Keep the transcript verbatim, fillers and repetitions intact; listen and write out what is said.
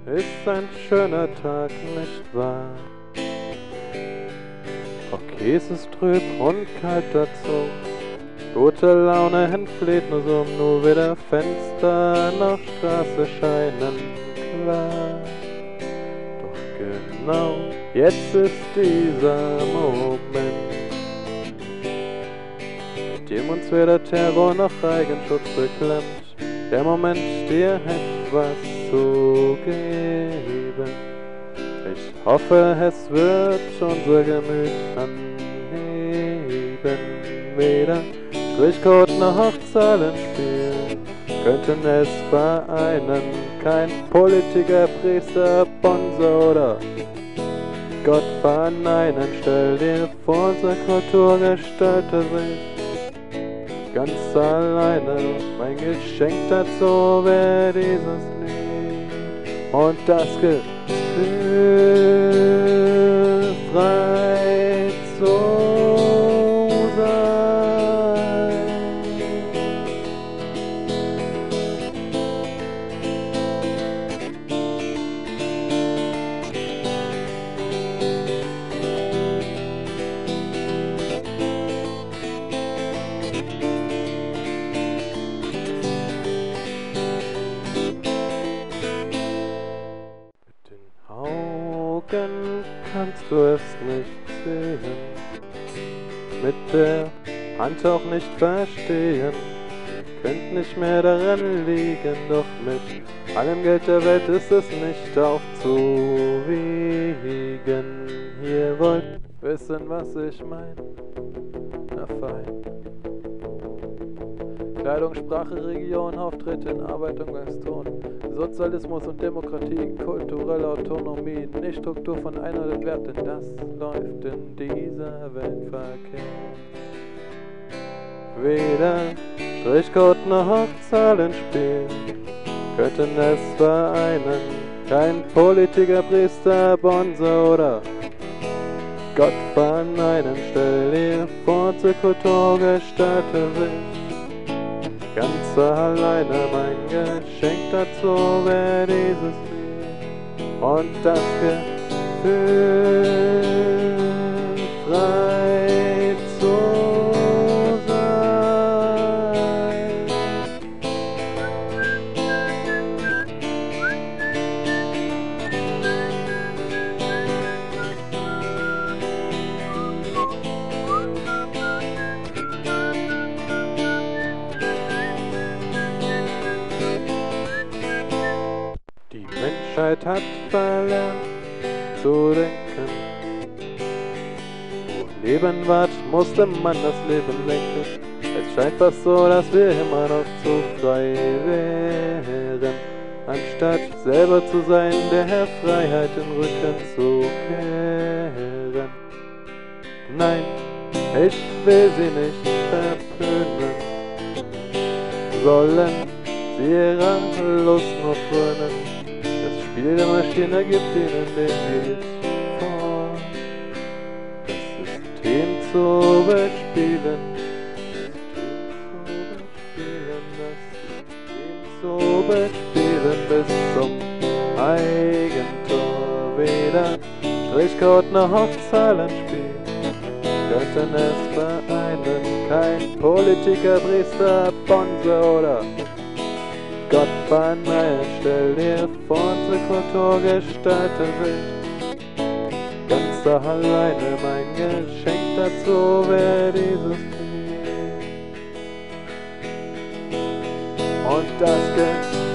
ist ein schöner Tag, nicht wahr? Okay, es ist trüb und kalt dazu. Gute Laune entfleht nur so, nur wieder Fenster nach Straße scheinen klar. Doch genau jetzt ist dieser Moment, mit dem uns weder Terror noch Eigenschutz beklemmt. Der Moment, dir etwas zu geben. Ich hoffe, es wird unser Gemüt anheben. Weder Strichcode noch Zahlenspiel könnten es vereinen. Kein Politiker, Priester, Bonze oder Gott verneinen. Stell dir vor, unser Kultur gestaltet sich ganz alleine. Mein Geschenk dazu wäre dieses Lied und das Gefühl, frei zu sein. Augen kannst du es nicht sehen, mit der Hand auch nicht verstehen, könnt nicht mehr daran liegen, doch mit allem Geld der Welt ist es nicht aufzuwiegen. Ihr wollt wissen, was ich mein? Na fein. Kleidung, Sprache, Region, Auftritt in Arbeit und Gaston. Sozialismus und Demokratie, kulturelle Autonomie, nicht Struktur von einer oder Werten, das läuft in dieser Welt verkehrt. Weder Strichcode noch Zahlenspiel könnten es vereinen. Kein Politiker, Priester, Bonze oder Gott verneinen. Stell dir vor, zur Kultur gestalte sich ganz alleine. Mein Geschenk dazu wäre dieses Lied und das Gefühl, frei zu sein. Die Menschheit hat verlernt zu denken. Wo Leben ward, musste man das Leben lenken. Es scheint fast so, dass wir immer noch zu frei wären, anstatt selber zu sein, der Herr Freiheit den Rücken zu kehren. Nein, ich will sie nicht verpönen, sollen sie ihrer Lust nur frönen. Das Spiel der Maschine gibt ihnen den Weg vor, das System zu bespielen, das System zu bespielen bis zum Eigentor. Weder Strichcode noch Zahlenspiel könnten es vereinen. Kein Politiker, Priester, Bonze oder Gott verneinen. Stell dir vor, unsere Kultur gestalte sich ganz alleine. Mein Geschenk dazu wäre dieses Lied und das Gefühl.